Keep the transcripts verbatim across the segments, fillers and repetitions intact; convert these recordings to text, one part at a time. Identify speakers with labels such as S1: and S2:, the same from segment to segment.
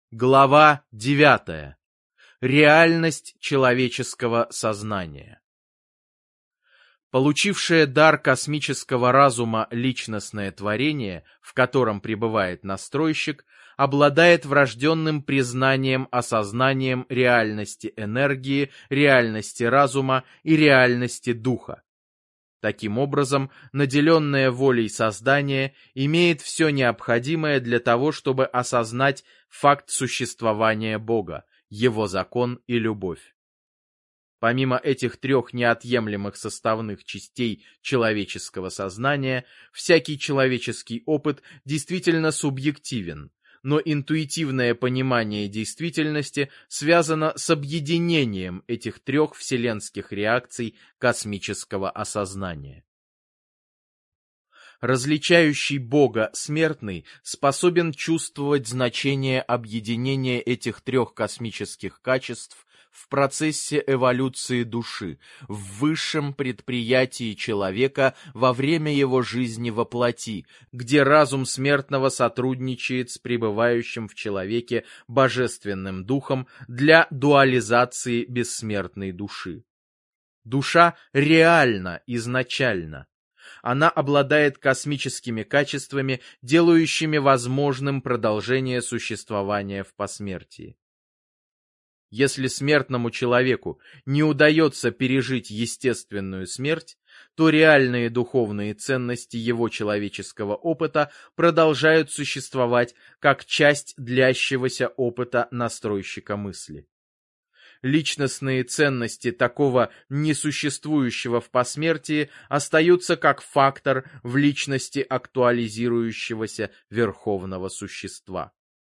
S1: Глава девятая. Реальность человеческого сознания. Получившее дар космического разума личностное творение, в котором пребывает настройщик, обладает врожденным признанием, осознанием реальности энергии, реальности разума и реальности духа. Таким образом, наделенное волей создание имеет все необходимое для того, чтобы осознать факт существования Бога, Его закон и любовь. Помимо этих трех неотъемлемых составных частей человеческого сознания, всякий человеческий опыт действительно субъективен, но интуитивное понимание действительности связано с объединением этих трех вселенских реакций космического осознания. Различающий Бога смертный способен чувствовать значение объединения этих трех космических качеств в процессе эволюции души, в высшем предприятии человека во время его жизни во плоти, где разум смертного сотрудничает с пребывающим в человеке божественным духом для дуализации бессмертной души. Душа реальна изначально. Она обладает космическими качествами, делающими возможным продолжение существования в посмертии. Если смертному человеку не удается пережить естественную смерть, то реальные духовные ценности его человеческого опыта продолжают существовать как часть длящегося опыта настройщика мысли. Личностные ценности такого несуществующего в посмертии остаются как фактор в личности актуализирующегося верховного существа.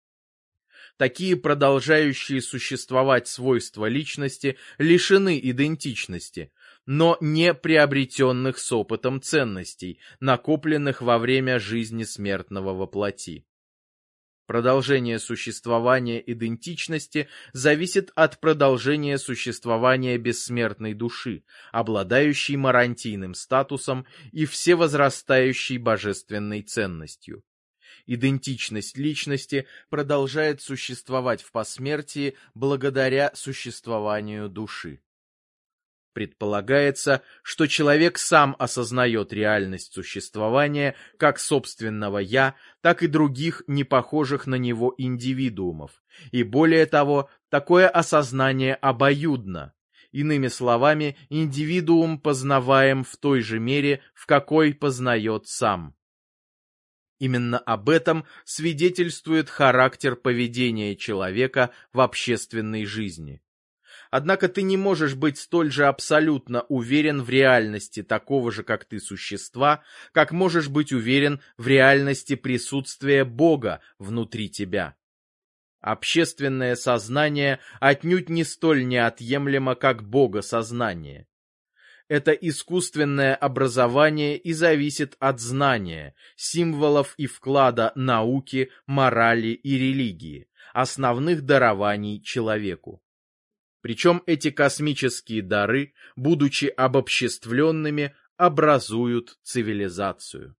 S1: Такие продолжающие существовать свойства личности лишены идентичности, но не приобретенных с опытом ценностей, накопленных во время жизни смертного во плоти. Продолжение существования идентичности зависит от продолжения существования бессмертной души, обладающей марантийным статусом и всевозрастающей божественной ценностью. Идентичность личности продолжает существовать в посмертии благодаря существованию души. Предполагается, что человек сам осознает реальность существования как собственного «я», так и других непохожих на него индивидуумов, и более того, такое осознание обоюдно. Иными словами, индивидуум познаваем в той же мере, в какой познает сам. Именно об этом свидетельствует характер поведения человека в общественной жизни. Однако ты не можешь быть столь же абсолютно уверен в реальности такого же, как ты, существа, как можешь быть уверен в реальности присутствия Бога внутри тебя. Общественное сознание отнюдь не столь неотъемлемо, как богосознание. Это искусственное образование и зависит от знания, символов и вклада науки, морали и религии, основных дарований человеку. Причем эти космические дары, будучи обобществленными, образуют цивилизацию.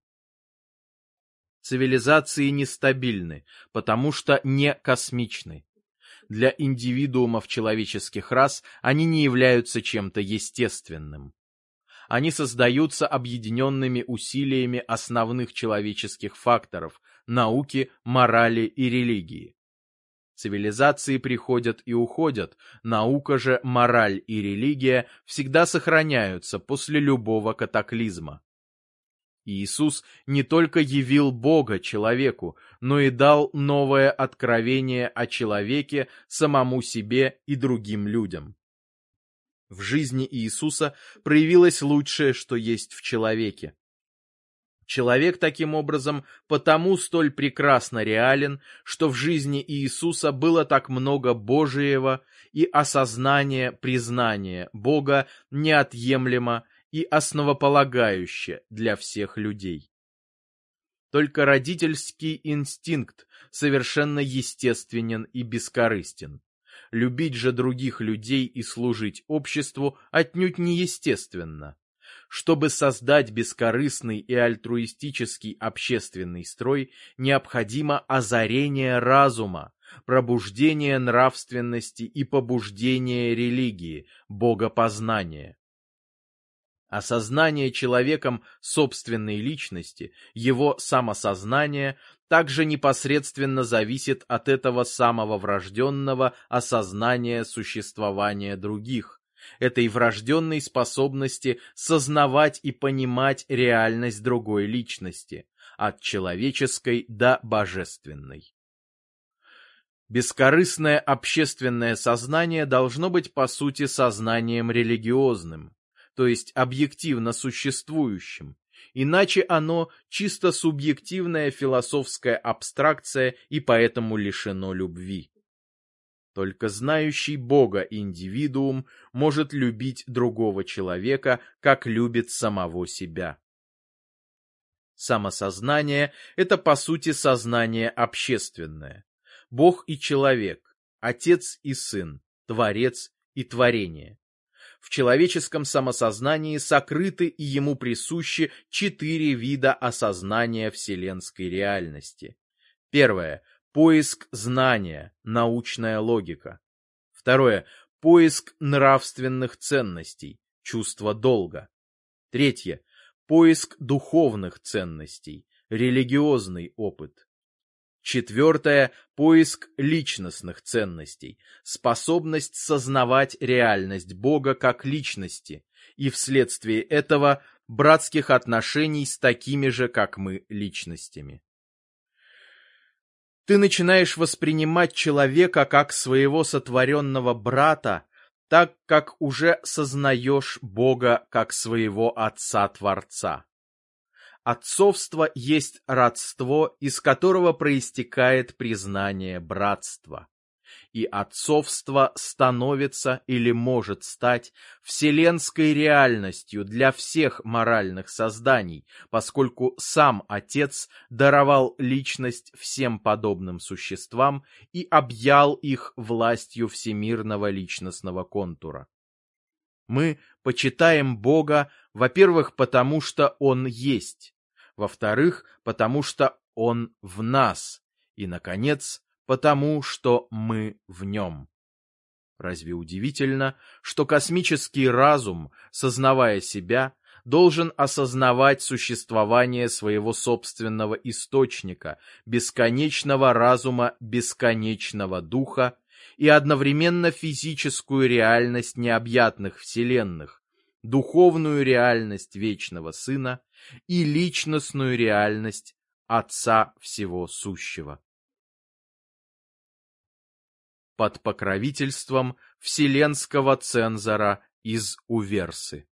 S1: Цивилизации нестабильны, потому что не космичны. Для индивидуумов человеческих рас они не являются чем-то естественным. Они создаются объединенными усилиями основных человеческих факторов – науки, морали и религии. Цивилизации приходят и уходят, наука же, мораль и религия всегда сохраняются после любого катаклизма. Иисус не только явил Бога человеку, но и дал новое откровение о человеке самому себе и другим людям. В жизни Иисуса проявилось лучшее, что есть в человеке. Человек, таким образом, потому столь прекрасно реален, что в жизни Иисуса было так много Божиего, и осознание, признание Бога неотъемлемо и основополагающе для всех людей. Только родительский инстинкт совершенно естественен и бескорыстен. Любить же других людей и служить обществу отнюдь неестественно. Чтобы создать бескорыстный и альтруистический общественный строй, необходимо озарение разума, пробуждение нравственности и побуждение религии, богопознания. Осознание человеком собственной личности, его самосознание, также непосредственно зависит от этого самого врожденного осознания существования других, этой врожденной способности сознавать и понимать реальность другой личности, от человеческой до божественной. Бескорыстное общественное сознание должно быть по сути сознанием религиозным, то есть объективно существующим, иначе оно чисто субъективная философская абстракция и поэтому лишено любви. Только знающий Бога индивидуум может любить другого человека, как любит самого себя. Самосознание – это по сути сознание общественное. Бог и человек, Отец и Сын, Творец и творение. В человеческом самосознании сокрыты и ему присущи четыре вида осознания вселенской реальности. Первое – поиск знания, научная логика. Второе – поиск нравственных ценностей, чувство долга. Третье – поиск духовных ценностей, религиозный опыт. Четвертое – поиск личностных ценностей, способность сознавать реальность Бога как личности и вследствие этого братских отношений с такими же, как мы, личностями. Ты начинаешь воспринимать человека как своего сотворенного брата, так как уже сознаешь Бога как своего Отца-Творца. Отцовство есть родство, из которого проистекает признание братства. И отцовство становится или может стать вселенской реальностью для всех моральных созданий, поскольку сам Отец даровал личность всем подобным существам и объял их властью всемирного личностного контура. Мы почитаем Бога, во-первых, потому что Он есть, во-вторых, потому что Он в нас, и, наконец, потому что мы в Нем. Разве удивительно, что космический разум, сознавая себя, должен осознавать существование своего собственного источника, бесконечного разума, бесконечного духа, и одновременно физическую реальность необъятных вселенных, духовную реальность Вечного Сына и личностную реальность Отца Всего Сущего. Под покровительством вселенского цензора из Уверсы.